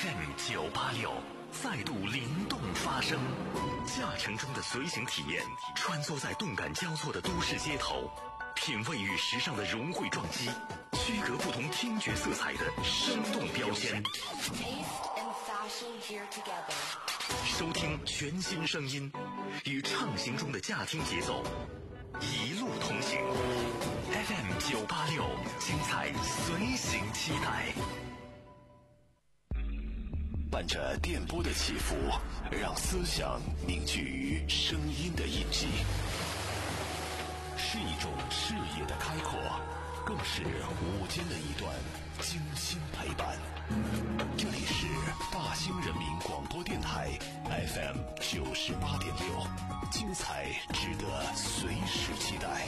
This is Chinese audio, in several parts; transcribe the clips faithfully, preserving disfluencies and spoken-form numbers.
F M 九八六再度灵动发声，驾乘中的随行体验，穿梭在动感交错的都市街头，品味与时尚的融汇撞击，区隔不同听觉色彩的生动标签。收听全新声音，与畅行中的驾听节奏，一路同行。F M 九八六，精彩随行期待。伴着电波的起伏，让思想凝聚于声音的印记，是一种视野的开阔，更是午间的一段精心陪伴。这里是大兴人民广播电台 F M 九十八点六，精彩值得随时期待。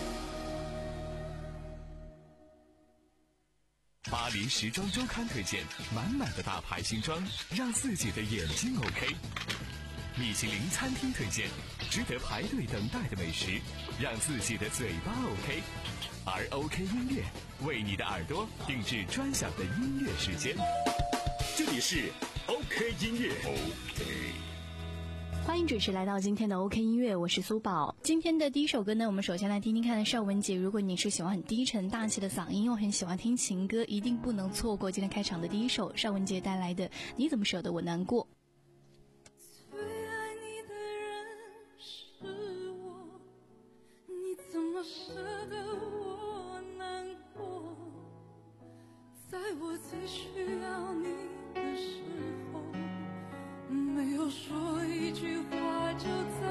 巴黎时装周刊推荐满满的大牌新装，让自己的眼睛 OK。米其林餐厅推荐值得排队等待的美食，让自己的嘴巴 OK。而 OK 音乐为你的耳朵定制专享的音乐时间，这里是 OK 音乐。 OK， 欢迎准时来到今天的 OK 音乐，我是苏宝。今天的第一首歌呢，我们首先来听听看邵文杰。如果你是喜欢很低沉大气的嗓音，又很喜欢听情歌，一定不能错过今天开场的第一首邵文杰带来的《你怎么舍得我难过》。 最爱你的人是我，你怎么舍得我难过？在我最需要你的时候，没有说一句话就走。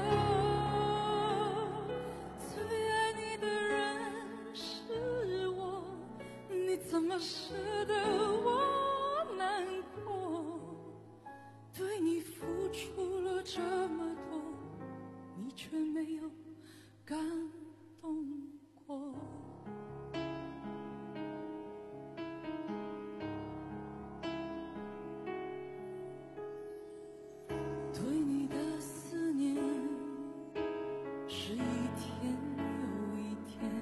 最爱你的人是我，你怎么舍得我难过？对你付出了这么多，你却没有感动过。对你的思念是一天又一天，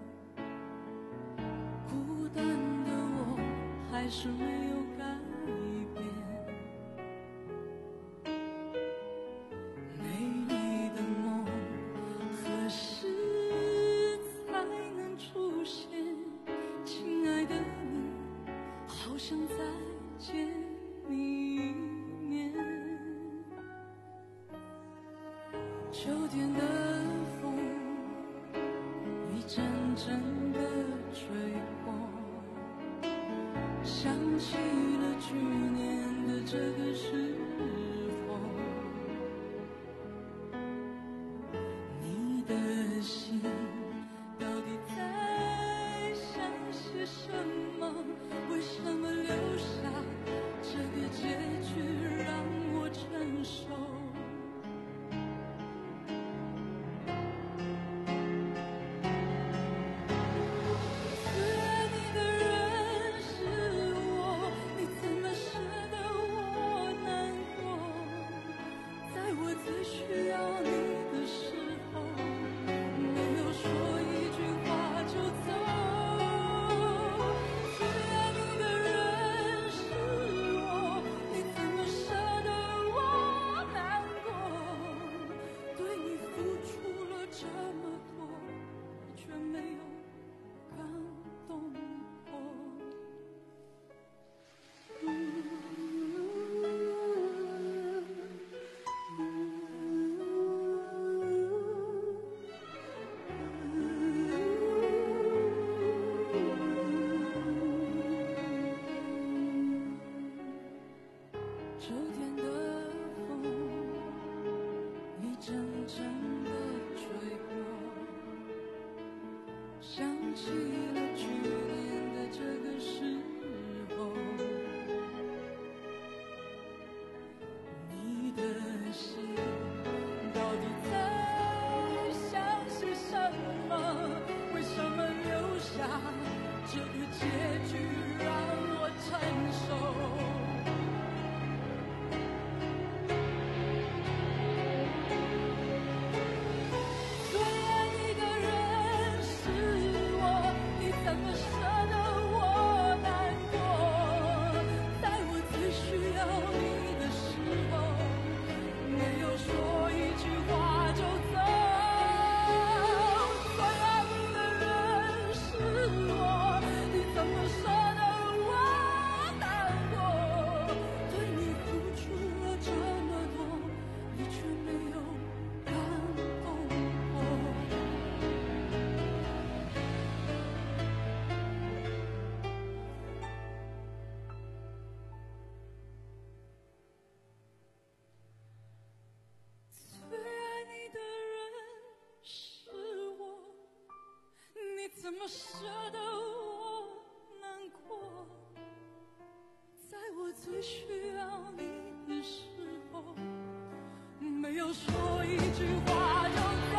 孤单的我还是没有改变。美丽的梦何时才能出现？亲爱的你，好想再见你一面。秋天的风一阵阵的吹过，想起了去年的这个时候，你的心到底在想些什么？为什么留下这个结局让我承受？ 么舍得我难过？在我最需要你的时候，没有说一句话就走。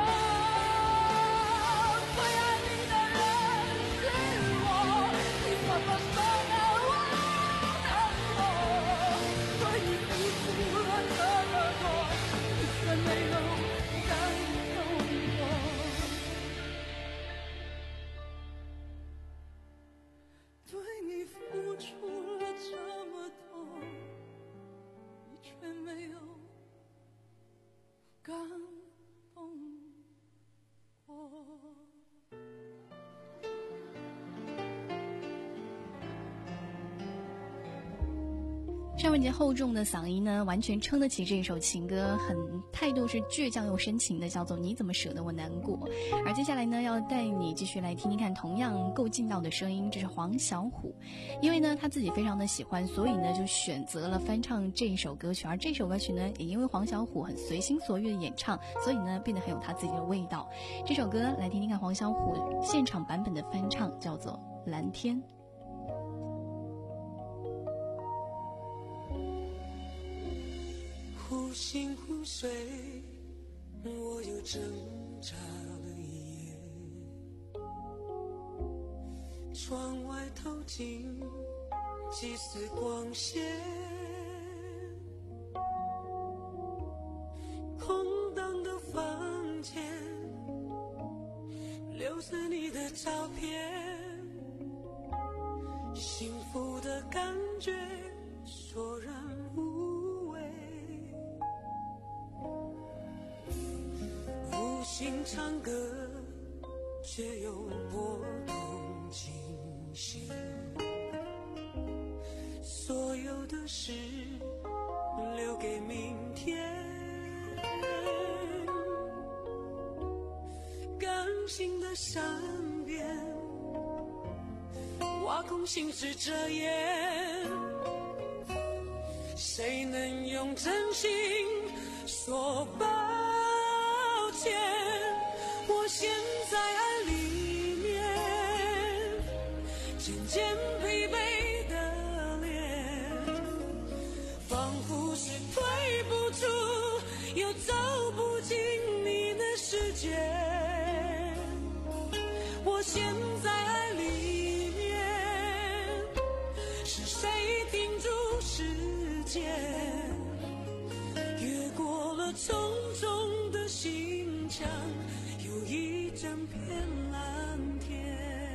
最爱你的人是我，你怎么舍得我难过？对你付出了这么多，你却没有感动我。对你付出了这么多，你却没有感动我。 尚雯婕厚重的嗓音呢，完全撑得起这首情歌，很态度是倔强又深情的，叫做你怎么舍得我难过。而接下来呢，要带你继续来听听看同样够劲道的声音，这是黄小琥。因为呢他自己非常的喜欢，所以呢就选择了翻唱这一首歌曲，而这首歌曲呢也因为黄小琥很随心所欲的演唱，所以呢变得很有他自己的味道。这首歌来听听看黄小琥现场版本的翻唱，叫做蓝天。 忽醒忽睡，我又挣扎了一夜。窗外透进几丝光线，空荡的房间，留着你的照片，幸福的感觉索然无味。无心唱歌，却又拨动琴弦。所有的事留给明天。感性的善变，挖空心事遮掩。谁能用真心说抱歉？我陷在爱里面，渐渐疲惫的脸，仿佛是退不出又走不进你的世界。我陷在爱里面，是谁停住时间，越过了重重的心墙，有一整片蓝天。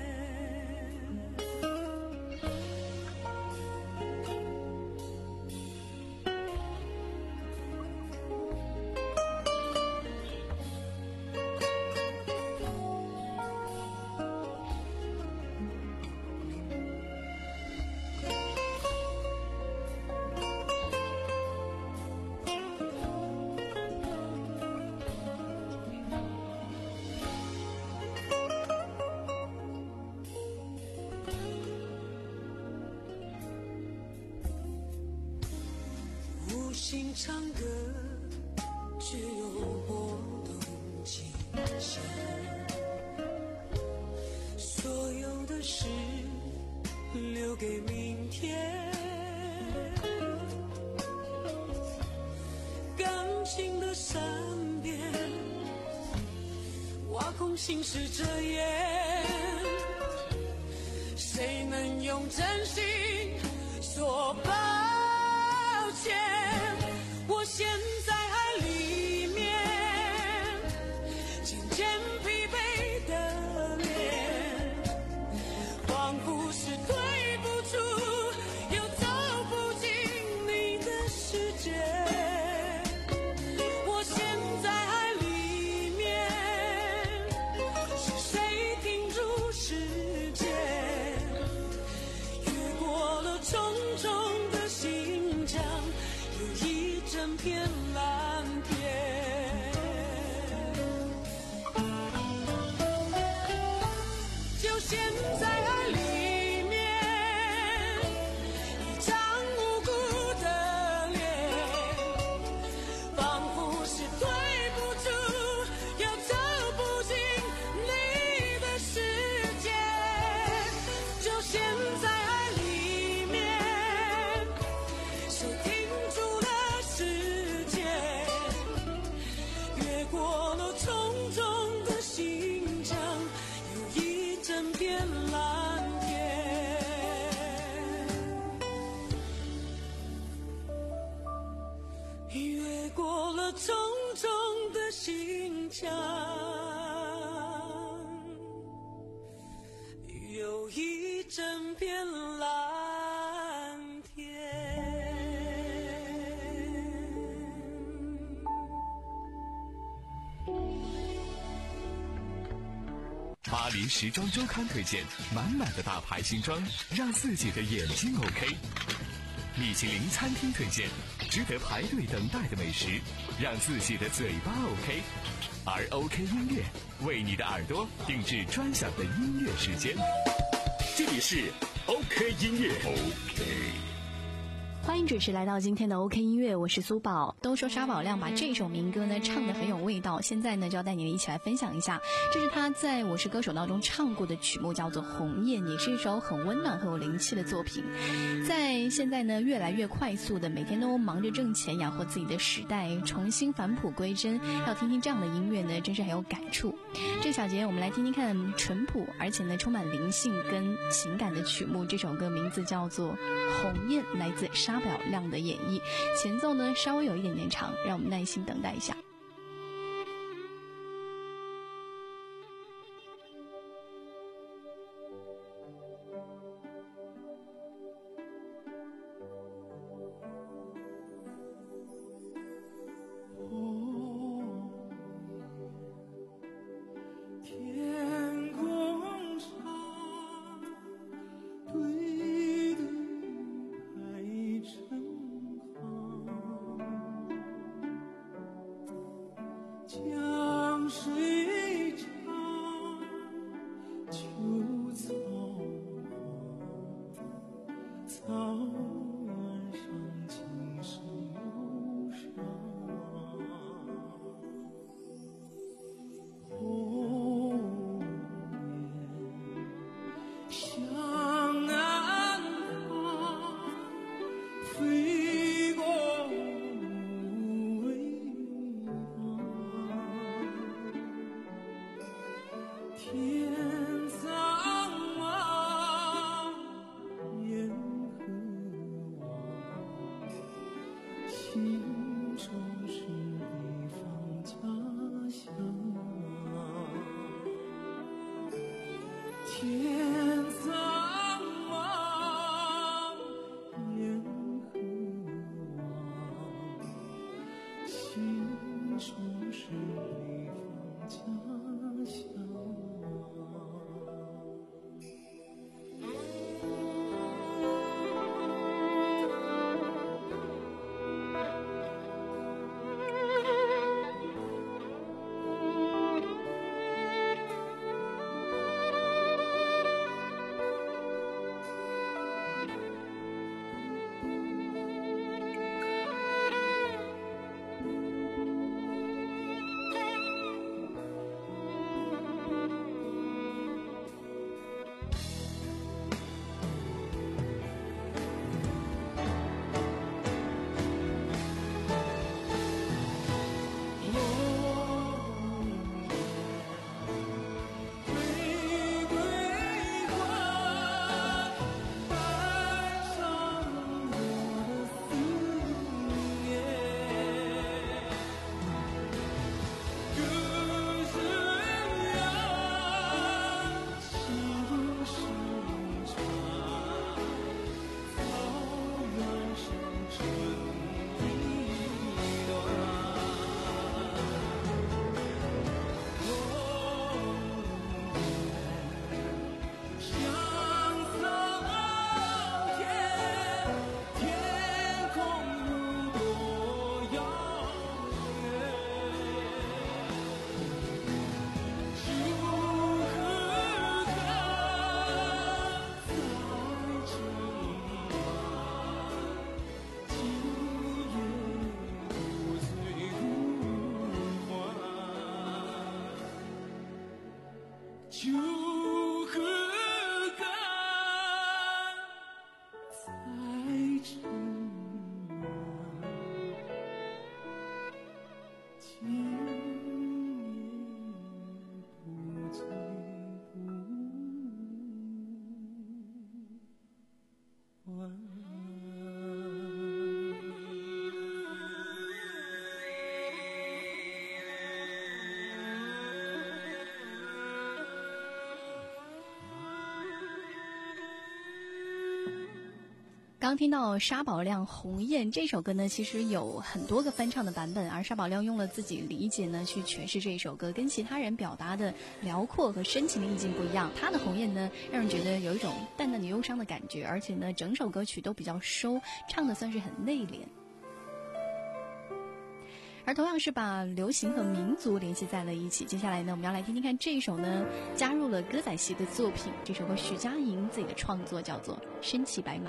无心唱歌，却又拨动琴弦。所有的事留给明天。感性的善变，挖空心事遮掩。谁能用真心说抱歉？我陷在爱里面，渐渐疲惫的脸，仿佛是退不出又走不进你的世界。我陷在爱里面，是谁停住时间，越过了重重的心墙，有一整片蓝天。就陷在爱里面，一张无辜的脸，仿佛是退不出又走不进你的世界。 了重重的心墙，有一整片蓝天。 巴黎时装周刊推荐满满的大牌新装，让自己的眼睛 OK。米其林餐厅推荐值得排队等待的美食，让自己的嘴巴 OK。而 OK 音乐为你的耳朵定制专享的音乐时间。这里是 OK 音乐 OK。 欢迎准时来到今天的 OK 音乐，我是苏宝。都说沙宝亮把这首民歌呢唱得很有味道，现在呢就要带你一起来分享一下，这是他在我是歌手当中唱过的曲目，叫做《鸿雁》，也是一首很温暖很有灵气的作品。在现在呢越来越快速的每天都忙着挣钱养活自己的时代，重新返璞归真，要听听这样的音乐呢真是很有感触。这小节我们来听听看淳朴而且呢充满灵性跟情感的曲目，这首歌名字叫做《鸿雁》，来自沙宝亮的演绎，前奏呢稍微有一点点长，让我们耐心等待一下。 江水长，秋草黄，草原上青石忧伤。鸿雁向南方，飞过无畏天苍茫，雁何往？心中是北方家乡。天苍茫，雁何往？心中是北方家乡。就何干在尘满，今夜不醉不还。 刚听到沙宝亮《鸿雁》这首歌呢，其实有很多个翻唱的版本，而沙宝亮用了自己理解呢去诠释这首歌，跟其他人表达的辽阔和深情的意境不一样。他的《鸿雁》呢，让人觉得有一种淡淡的忧伤的感觉，而且呢，整首歌曲都比较收，唱的算是很内敛。而同样是把流行和民族联系在了一起。接下来呢，我们要来听听看这一首呢，加入了歌仔戏的作品。这首歌许佳莹自己的创作，叫做《身骑白马》。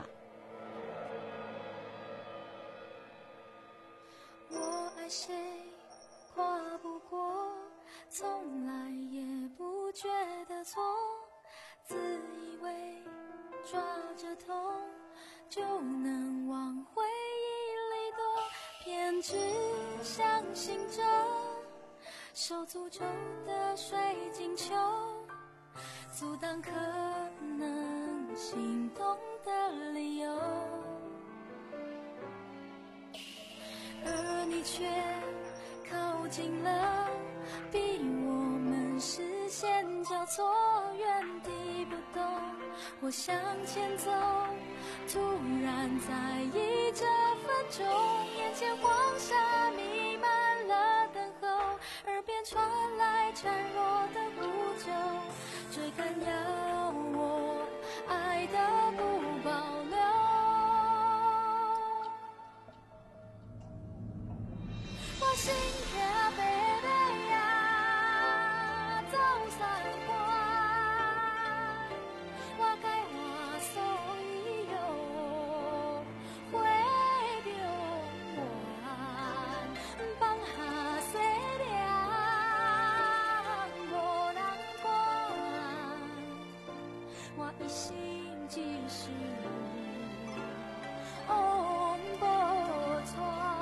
我爱谁跨不过，从来也不觉得错，自以为抓着痛就能往回忆里躲，偏只相信着手诅咒的水晶球，阻挡可能心动的理由，而你却靠近了，逼我们视线交错，原地不动。我向前走，突然在意这分钟，眼前黄沙弥漫了等候，耳边传来孱弱的呼救，追赶要我爱的不保留。我心跳贝贝呀，走三关，我该话所以有会中原，放下西凉无人管，我一心只是往无传。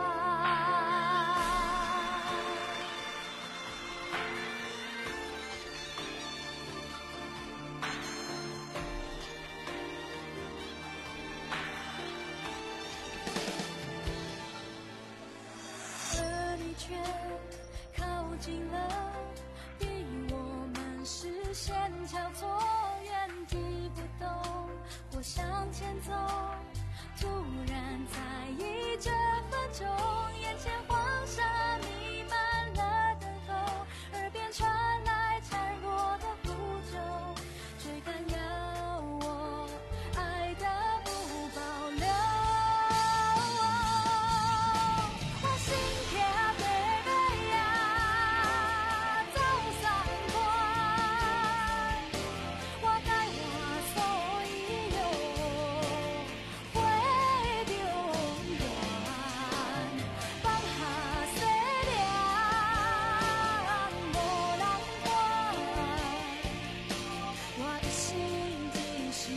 而你却靠近了，逼我们视线交错，原地不动。我向前走，突然在意这分钟，眼前黄沙弥漫了等候，耳边传来孱弱的呼救，追赶要我爱的不保留。我心跳贝贝呀，走三关，我该话所以有会中原，放下西凉无人管，我一心只是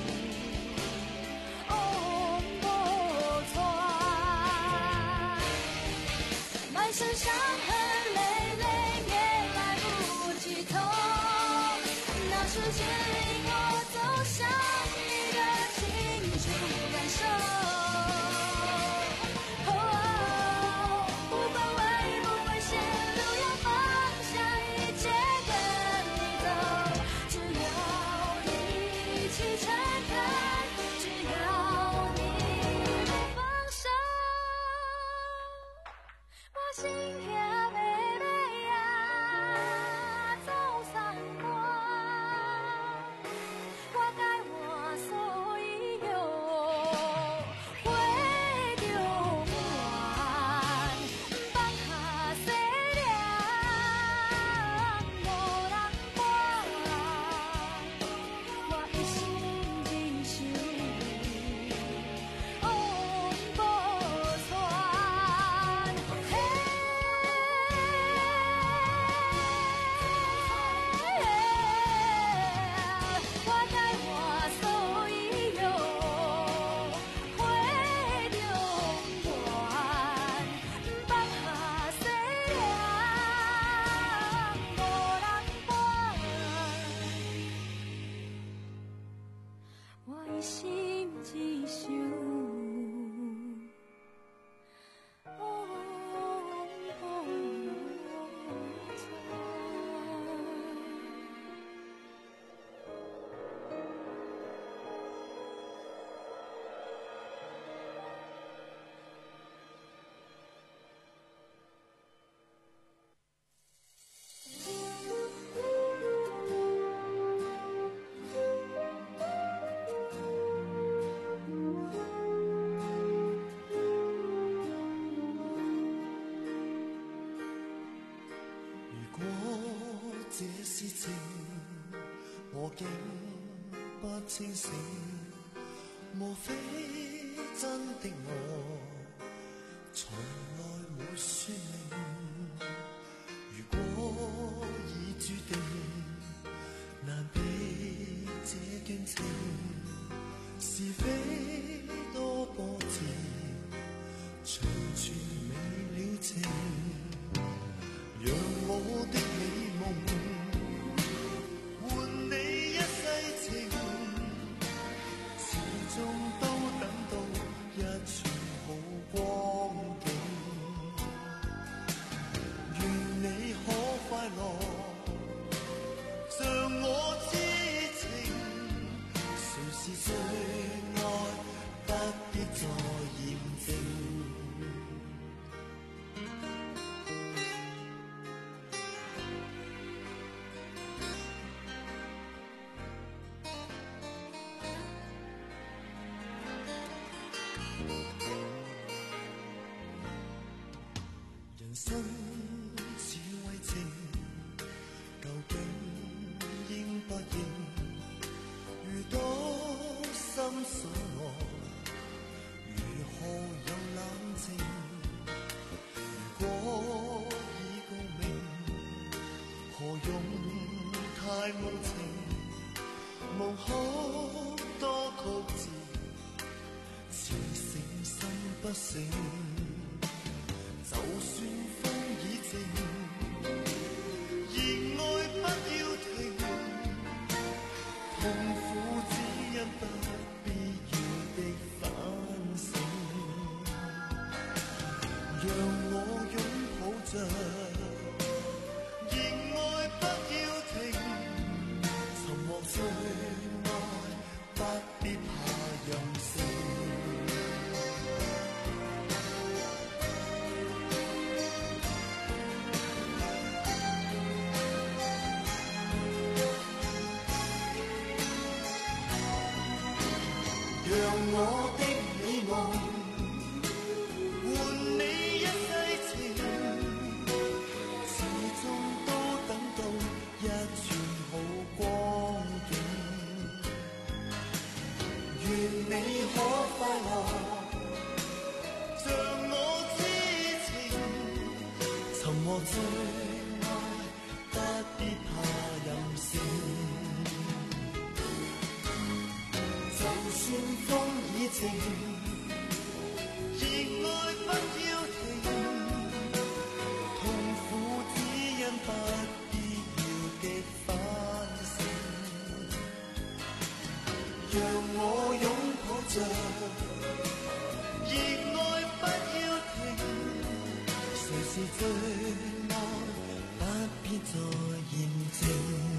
往无传。满身伤痕累累也来不及痛，那时牵引我走向你的清楚感受。哦，不管危不危险，都要放下一切跟你走，只要你一起诚恳，只要你不放手。我心跳贝贝呀，走三关， 情，我竟不清醒，莫非真的我從來沒說明？如果已注定，難避這段情，是非多波折，長存未了情，讓我的美夢換你一世情，始終都等到一串好光景，願你可快樂像我知情，誰是最愛不必再驗證。人生似為情，究竟應不應？遇到心所愛，如何有冷靜？如果已告明，何用太無情？無可多曲折，似誠心不醒。就算風已靜，熱愛不要停，痛苦只因不必要的反省，讓我擁抱着，熱愛不要停，沉默最愛不必怕任性。讓我的美夢換你一世情，始終都等到一串好光景，願你可快樂像我知情，沉默最愛不必怕任性，就算風已靜，熱愛不要停，痛苦只因不必要的反省，讓我擁抱着，熱愛不要停，誰是最愛不必再驗證。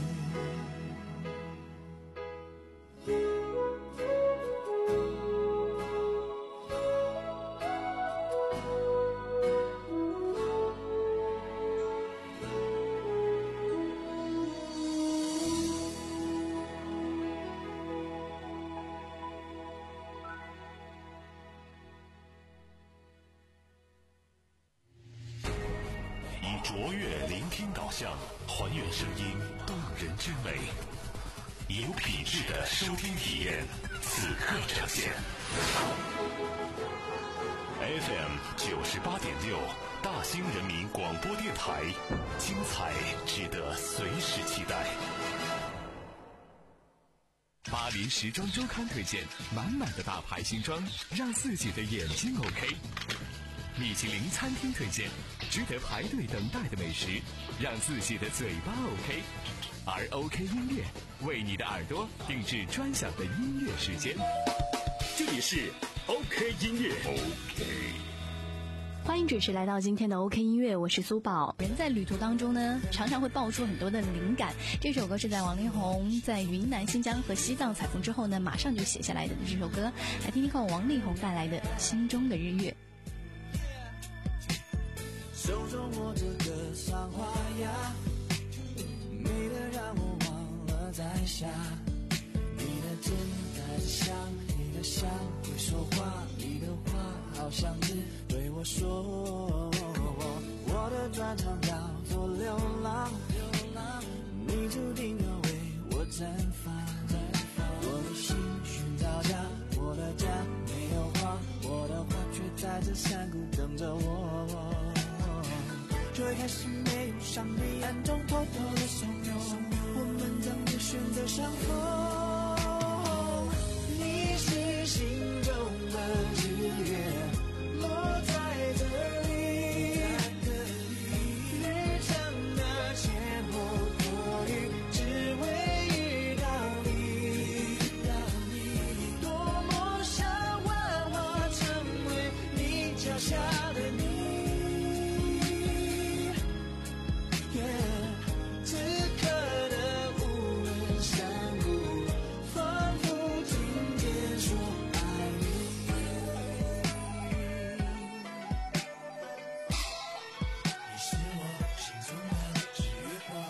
卓越聆听导向，还原声音动人之美，有品质的收听体验，此刻呈现。F M 九十八点六，大兴人民广播电台，精彩值得随时期待。 巴黎时装周刊推荐，满满的大牌新装，让自己的眼睛 OK。米其林餐厅推荐，值得排队等待的美食，让自己的嘴巴 OK。而 OK 音乐为你的耳朵定制专享的音乐时间。这里是 OK 音乐 OK。 欢迎准时来到今天的 OK 音乐，我是苏宝。人在旅途当中呢，常常会爆出很多的灵感。这首歌是在王力宏在云南、新疆和西藏采风之后呢，马上就写下来的这首歌。来听听看王力宏带来的《心中的日月》。 手中握着个桑花呀，美得让我忘了在下。你的肩带着香，你的香会说话，你的话好像只对我说。我的专长叫做流浪，你你注定要为我绽放。我的心寻找家，我的家没有花，我的花却在这山谷等着我。最开始没有上帝暗中偷偷的怂恿，我们怎么选择相逢？你是心中的日月，落在这里，旅程的前后多余，只为遇到你。多么想万花成为你脚下的你。此刻的无人山谷，仿佛听见说爱你。你是我心中的日月光，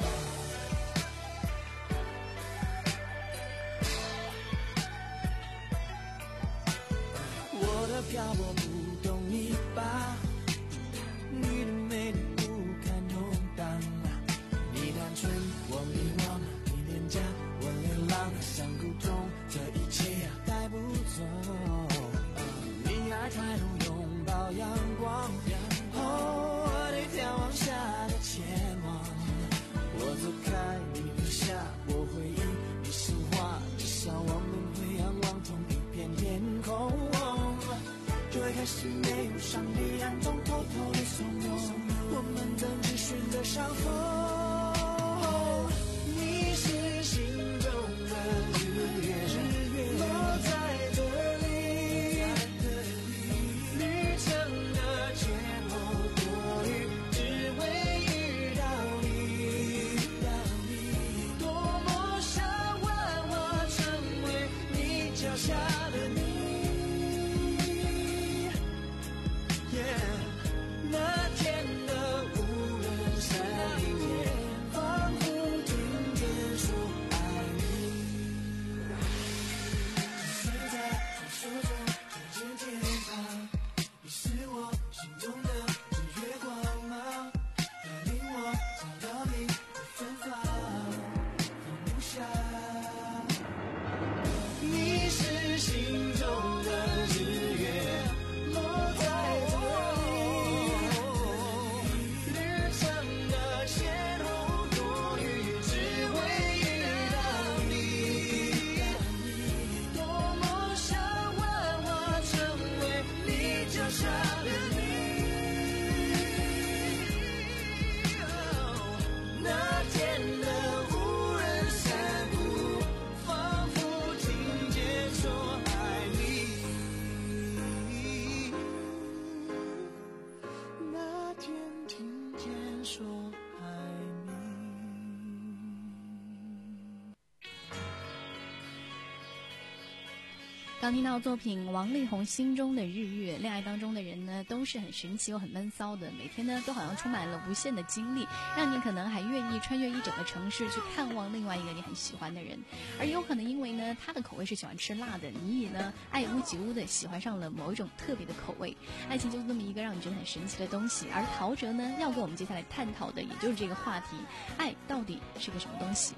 我的漂泊不懂你吧，你的美丽不堪动荡。你单纯，我迷惘，你廉价，我流浪，山谷中这一切带不走。你爱抬头拥抱阳光，哦，我得眺望下的前往。我走开，你留下我回忆，你是花，至少我们会仰望同一片天空。最开始没有上帝暗中偷偷的怂恿，我们怎只选择相逢？你是心中的日月，落在这里，旅程的前后多余，只为遇到你。多么想万花成为你脚下的你。那天的无人山谷，仿佛听见说爱你。睡在传说中这间天堂，你是我心中的日月光芒，带领我找到你的芬芳，放不下。你是心中的日月，落在这刚听到作品王力宏心中的日月。恋爱当中的人呢，都是很神奇又很闷骚的，每天呢都好像充满了无限的精力，让你可能还愿意穿越一整个城市去看望另外一个你很喜欢的人。而有可能因为呢他的口味是喜欢吃辣的，你也呢爱屋及乌的喜欢上了某一种特别的口味。爱情就是这么一个让你觉得很神奇的东西。而陶喆呢要跟我们接下来探讨的也就是这个话题，爱到底是个什么东西。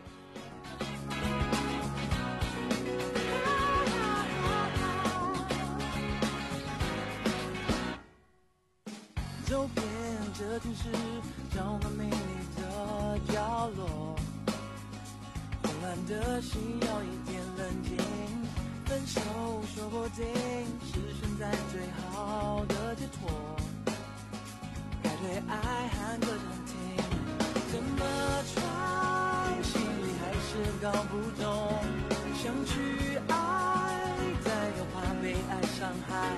走遍这城市，找个美丽的角落，混乱的心要一点冷静。分手说不定是现在最好的解脱，该对爱喊个暂停，怎么穿心里还是搞不懂，想去爱但又怕被爱伤害，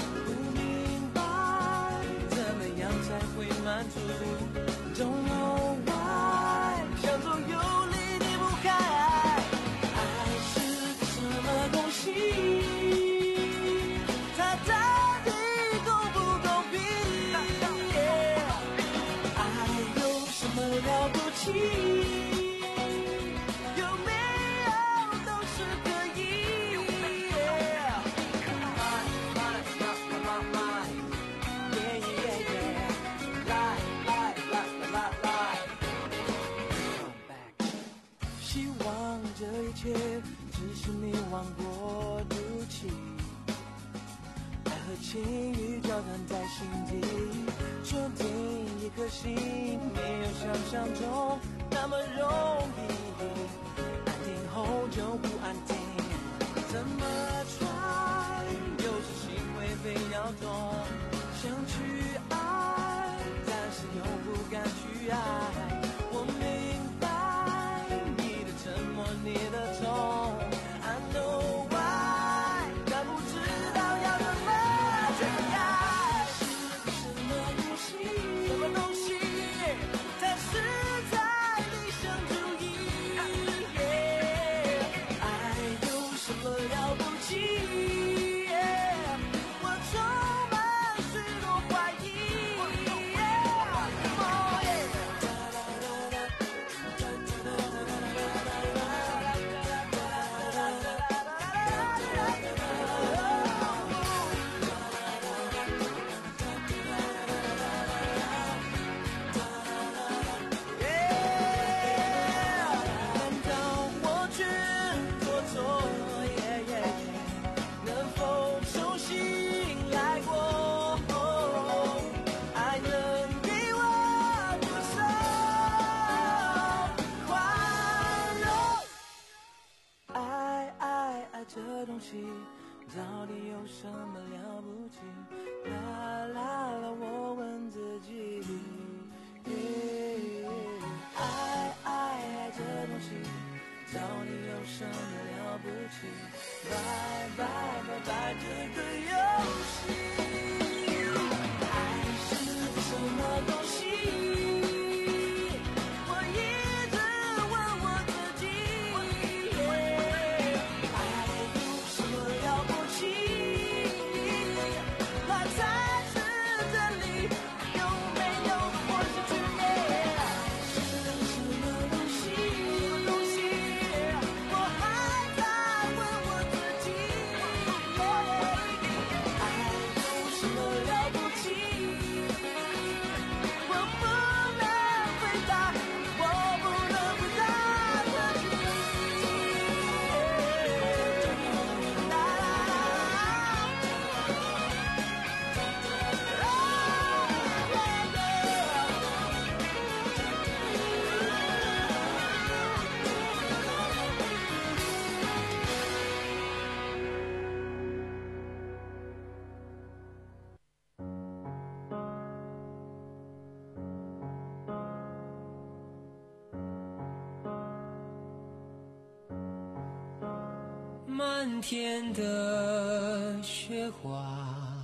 才会满足 Don't know why 想走有理离不开，爱是什么东西，它到底公不公平， yeah, 爱有什么了不起，有没有都是可以， yeah, 蜜语交谈在心底，确定一颗心没有想象中那么容易，安定后就不安定，怎么穿有时心会被摇动，想去爱但是又不敢去爱，我明白你的沉默你的痛， I know why， 但不知道要怎么去爱，是什么东西，什么东西才是在理想主义， yeah， 爱有什么了不起， yeah， 我充满许多怀疑， yeah， oh yeah， 难道我全做错， yeah, yeah, yeah， 能否重新来过，爱能给我多少宽容，爱爱爱这东西到底有什么了不起，啦啦啦我问自己，爱爱爱这东西到底有什么了不起，拜拜拜拜这个游戏，爱是什么东西，我一直问我自己，爱有什么了不起，它才是真理，有没有或是区别，是什么东西，东西，我还在问我自己，爱有什么了不起，我不能回答，我不能回答自己，啦啦漫天的雪花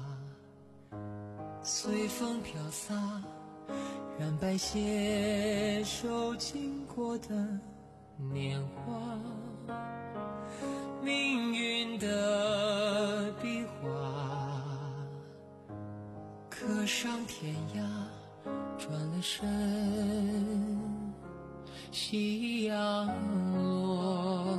随风飘洒，染白携手经过的年华，命运的笔画刻上天涯，转了身夕阳落，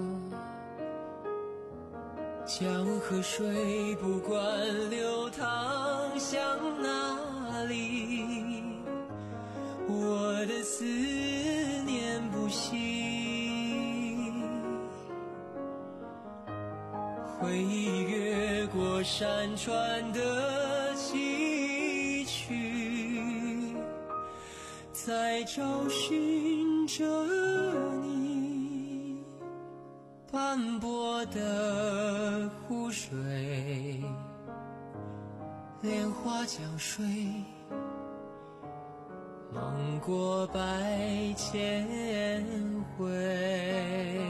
江河水不管流淌向哪里，我的思念不息，回忆越过山川的崎岖，在找寻着你，斑驳的湖水，莲花江水，梦过百千回。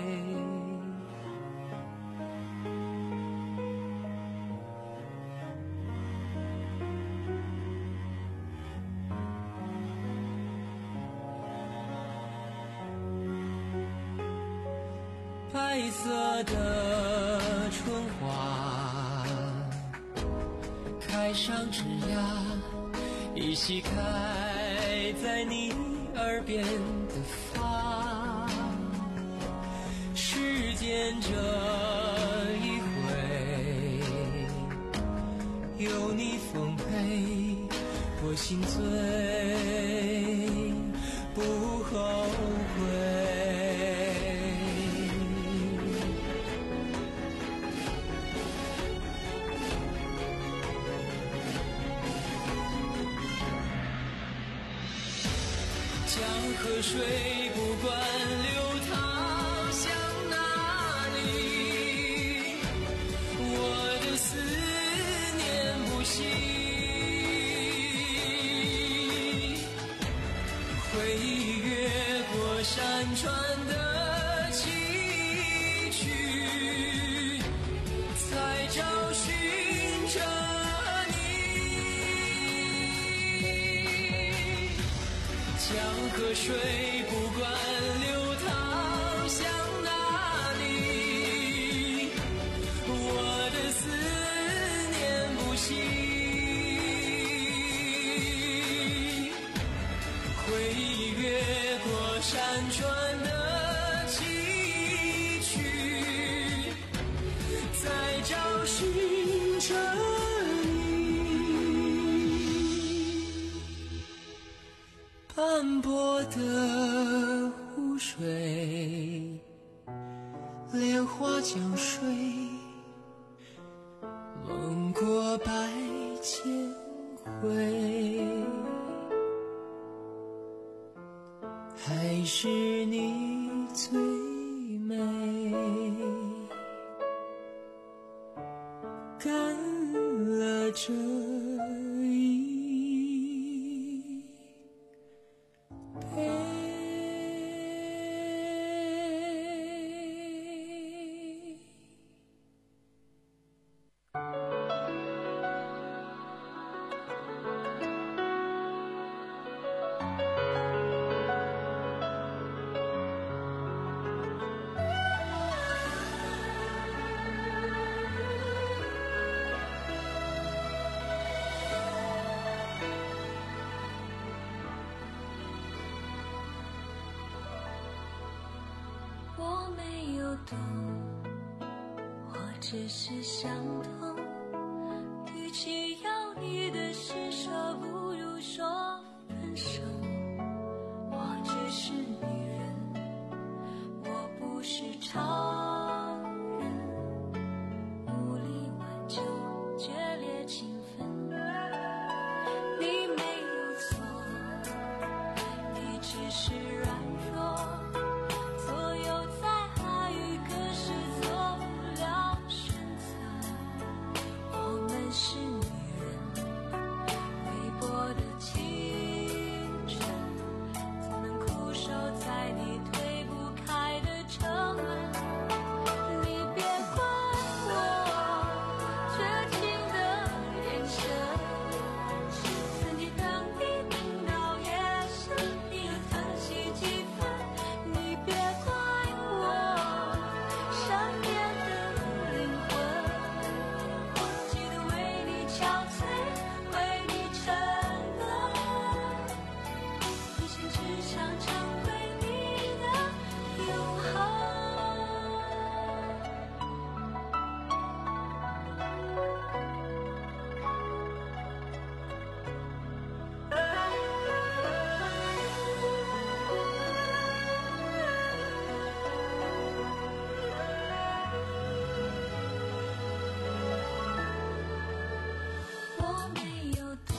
白色的春花开上枝桠，依稀开在你耳边的发，世间这一回有你奉陪，我心醉不后悔。 像河水不管流淌向哪里，我的思念不息，回忆越过山川的崎岖，才找寻着江河水不管流淌向哪里，我的思念不息，回忆越过山川的崎岖，再找寻着斑驳的湖水，莲花江水，梦过百千回，还是你最美，干了这一我没有懂，我只是想通，与其要你的施舍，不如说分手。我只是女人，我不是超人，无力挽救决裂情分。你没有错，你只是软弱，左右在话语可是做不了选择。我们是女人，微薄的青春，怎能苦守在你推不开的城门？你别怪我绝情的眼神，曾经等你等到夜深，你又疼惜几分？你别怪我善变的灵魂，我记得为你憔悴，为你沉沦，一生只想成为你的永恒。我没有懂，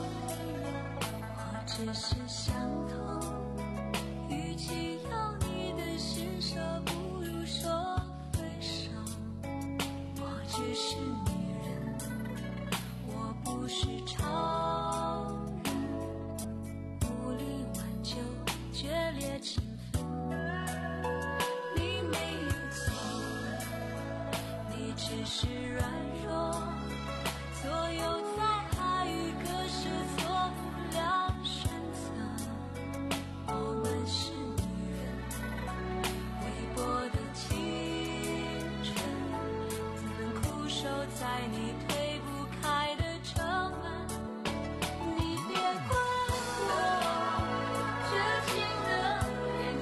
我只是想通，与其要你的施舍，不如说分手。我只是女人，我不是超人，无力挽救决裂情分。你没有错，你只是软弱，左右在话语可是做不了选择。我们是女人，微薄的青春，怎能苦守在你推不开的城门？你别怪我绝情的眼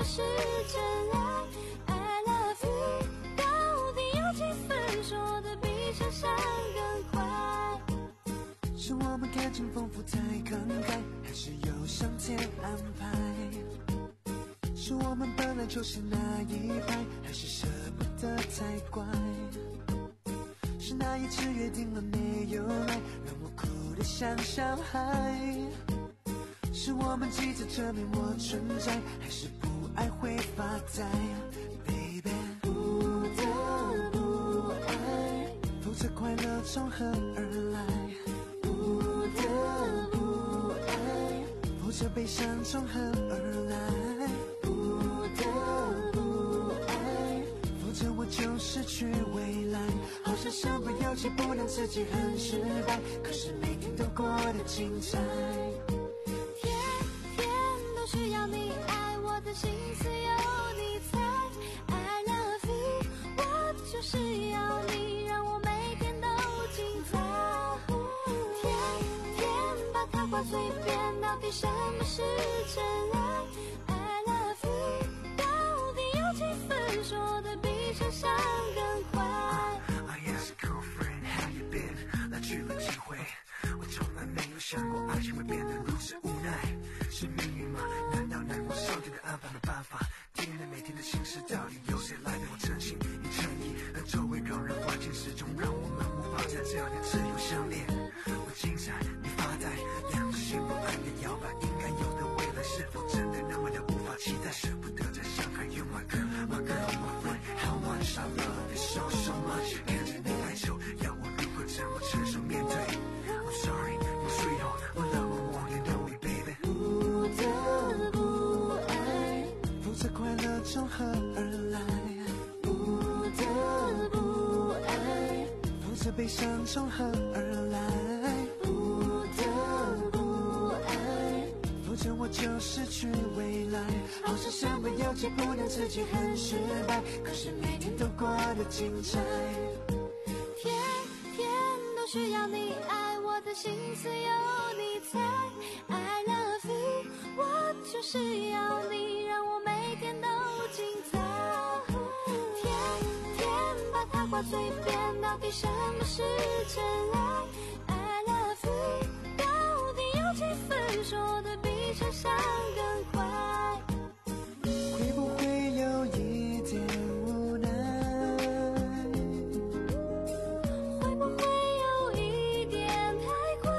么是真爱 I love you 到底有几分说的比想象更快？ 是我们感情丰富太慷慨，还是有上天安排？是我们本来就是那一派，还是舍不得太乖？是那一次约定了没有来，让我哭得像小孩？是我们急着证明我存在，还是不爱会发呆 Baby 不得不爱，否则快乐从何而来？不得不爱，否则悲伤从何而来？不得不爱，否则我就失去未来。好像身不由己，不能自己很失败，可是每天都过得精彩。 天天都需要你爱，我的心思有你猜 I love you 我就是要你让我每天都精彩。天天把它挂嘴边，到底什么是真爱 I love you 到底有几分说的比想象更快？ I asked girlfriend how you been 来去了几回，我从来没有想过爱情会变得如此无奈。是命运吗？难道难过上天的安排没办法？天天每天的心事到底由谁来对我真心与诚意？而周围让人环境始终让我们无法在这样的自由相恋。我精彩，你发呆，两心不安的摇摆，应该有的未来是否真的那么的无法期待？舍不得再相爱 You my girl, my girl, my friend How much I love you so so much 看着你哀愁，要我如何怎么承受面对 I'm sorry, you sweetheart 我让我 want to know you baby 不得不爱， 否则快乐从何而来？ 不得不爱， 否则悲伤从何而来？ 不得不爱， 否则我就失去未来。好像身不由己，不能自己很失败，可是每天都过得精彩。 天天都需要你爱，我的心思有你猜 I love you 我就是要你让我每天都精彩。天天把它挂嘴边，到底什么是真爱 I love you 到底有几分说的比想象更快？ 会不会有一点无奈？ 会不会有一点太快？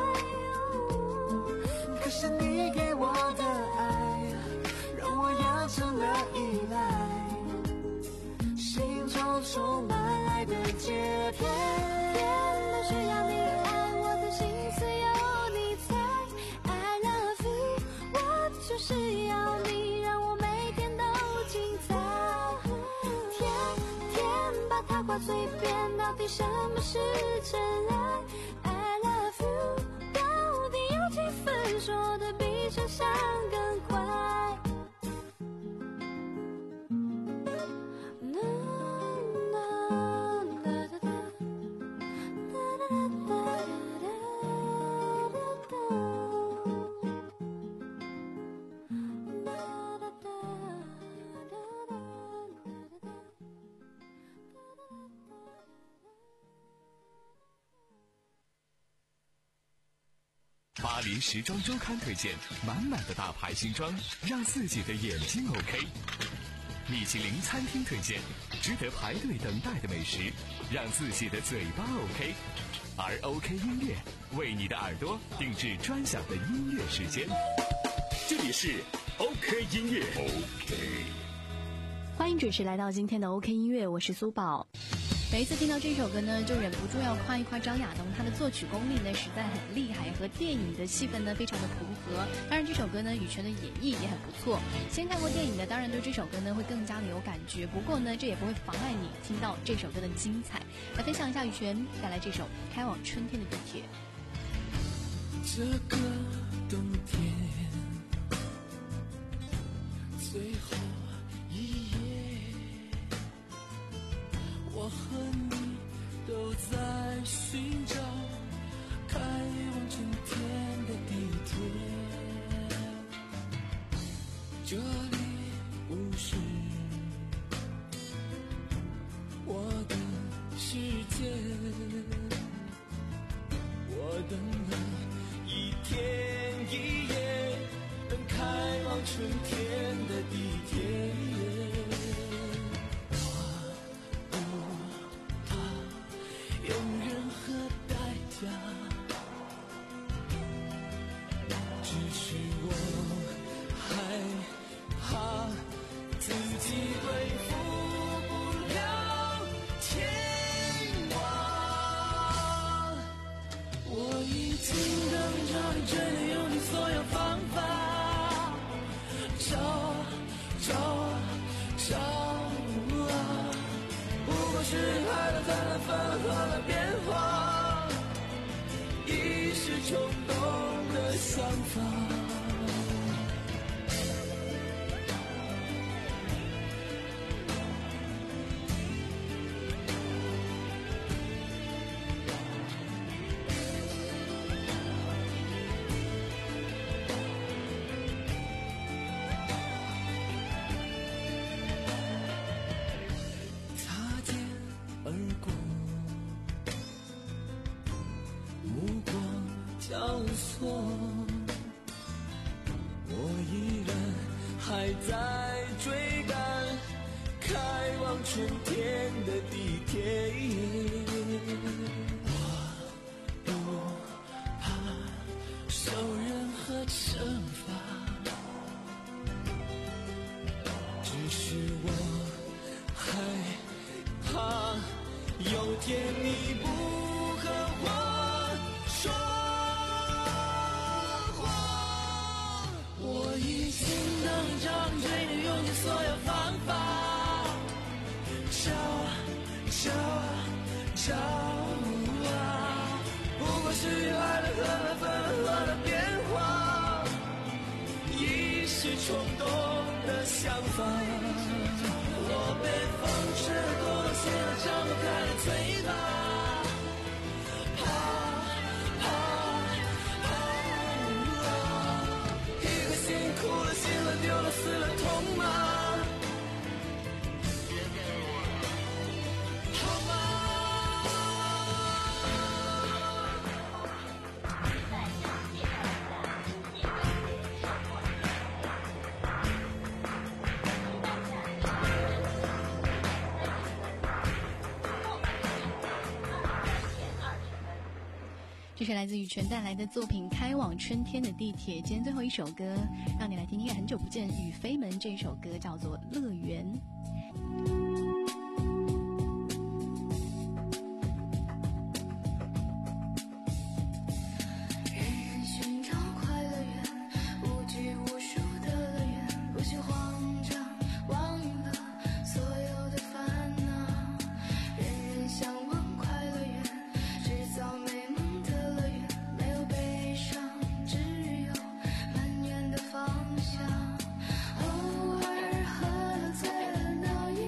可是你给我的爱，让我养成了依赖，心中充满爱的节拍。 天都需要你爱，我的心思有你猜 I love you 我就是要你让我每天都精彩。天天把它挂嘴边，到底什么是真爱 I love you 到底有几分说的比想象更快？ 巴黎时装周刊推荐满满的大牌新装，让自己的眼睛 OK。米其林餐厅推荐值得排队等待的美食，让自己的嘴巴 OK。而 OK 音乐为你的耳朵定制专享的音乐时间。这里是 OK 音乐 OK。 欢迎准时来到今天的 OK 音乐，我是苏宝。每一次听到这首歌呢，就忍不住要夸一夸张亚东，他的作曲功力呢实在很厉害，和电影的气氛呢非常的符合。当然这首歌呢羽泉的演绎也很不错。先看过电影的当然对这首歌呢会更加的有感觉，不过呢这也不会妨碍你听到这首歌的精彩。来分享一下羽泉带来这首开往春天的地铁。 这个冬天最后一夜，我和你都在寻找开往春天的地铁。这里冲动的想法。交错，我依然还在追赶开往春天的地铁，我不怕受任何惩罚，只是我害怕有天你不和我说已经能张追你，用尽所有方法，找找找啊！不过是与爱的和了分了合的变化，一时冲动的想法。我被风吹得多了，现在张不开的嘴巴。哭了，醒了，丢了，死了，痛吗？好吗？ 这是来自羽泉带来的作品《开往春天的地铁》。今天最后一首歌，让你来听听很久不见羽飞门这首歌，叫做《乐园》。 偶尔喝了醉了闹一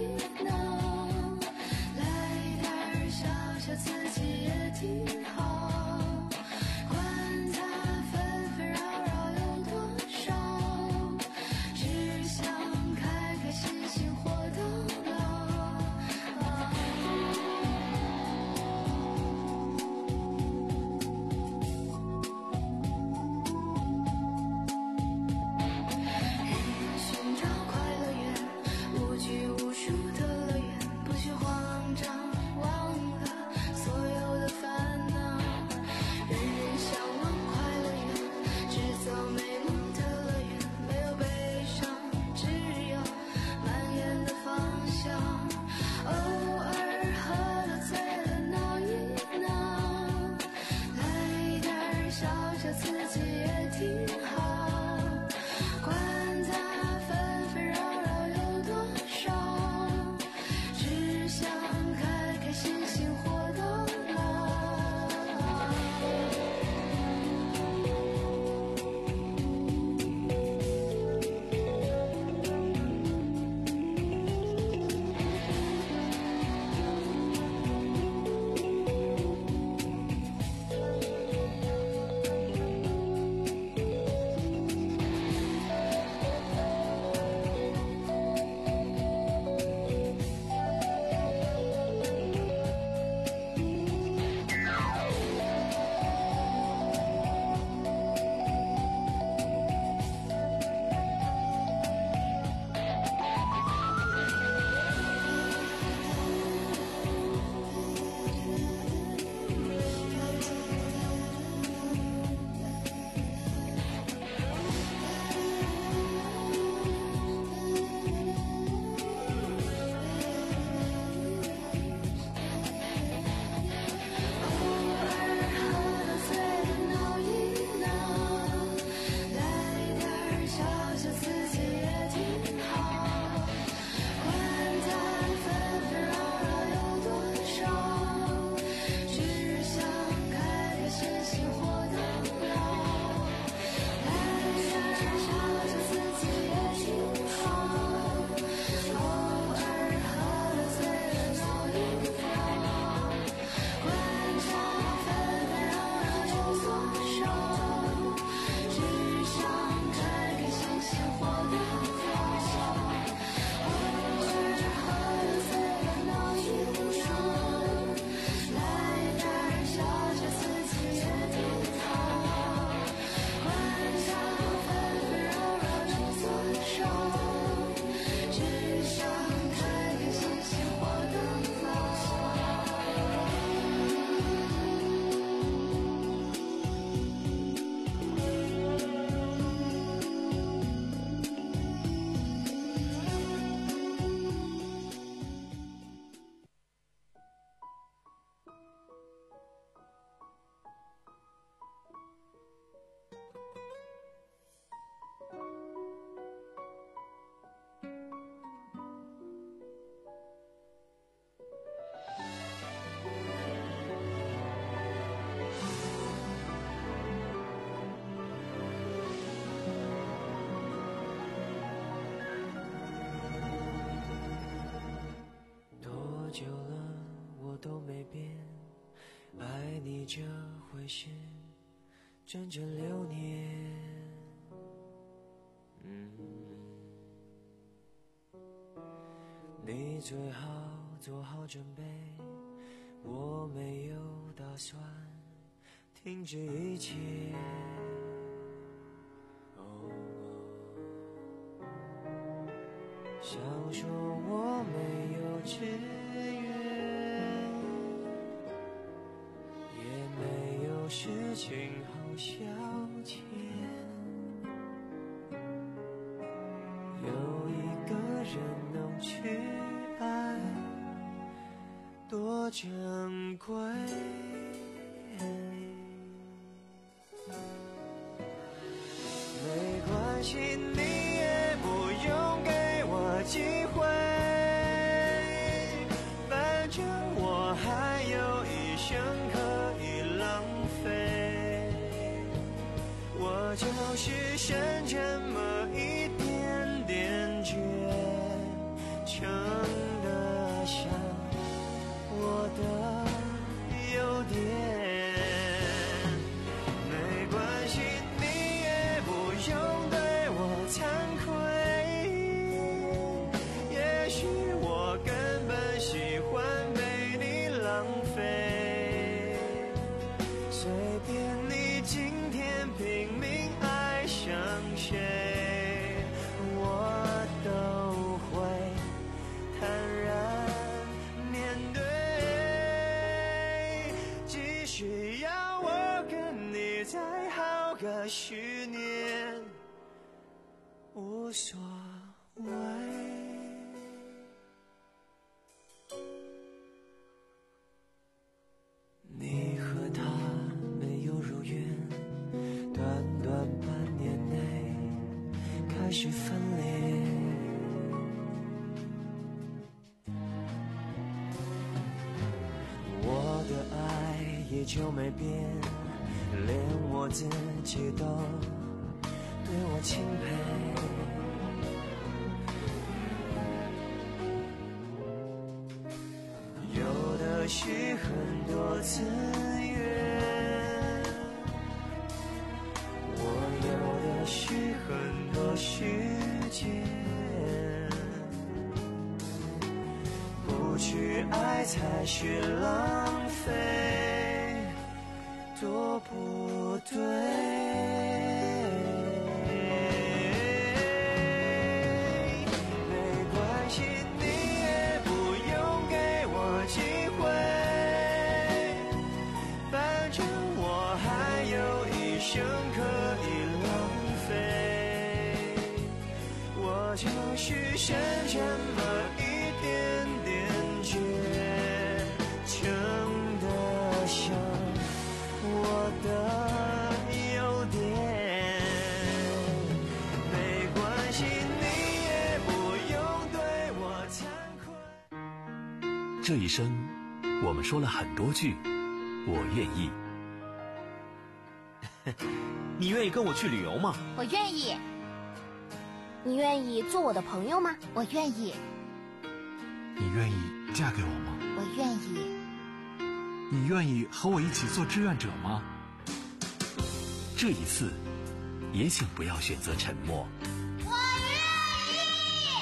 这会是整整六年。嗯，你最好做好准备，我没有打算停止一切。哦，想说我没有志愿，也没有事情好消遣，有一个人能去爱，多珍贵。没关系，你也不用给我机会，反正我还有一生可以浪费。我就是剩这么一点点倔，撑得下我的优点。没关系，你也不用对我惭愧，也许我根本喜欢被你浪费。随便你今天拼命爱上谁，我都会坦然面对。只需要我跟你再好个十年，无所谓。你和他没有如愿，短短半年内开始分裂。我的爱也就没变，连我自己都对我钦佩。有的是很多资源，我有的是很多时间，不去爱才是浪费，多不对。没关系，你也不用给我机会，反正我还有一生可以浪费。我就是剩这么一点点倔，撑得下我的优点。没关系，你也不用对我惭愧。 这一生，我们说了很多句我愿意。 你愿意跟我去旅游吗？ 我愿意。你愿意做我的朋友吗？我愿意。 你愿意嫁给我吗？ 我愿意。 你愿意和我一起做志愿者吗？ 这一次，也请不要选择沉默。 我愿意。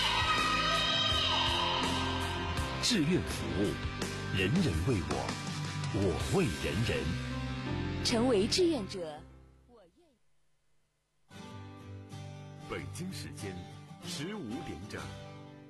志愿服务，人人为我，我为人人。 成为志愿者，我愿意。 北京时间十五点整。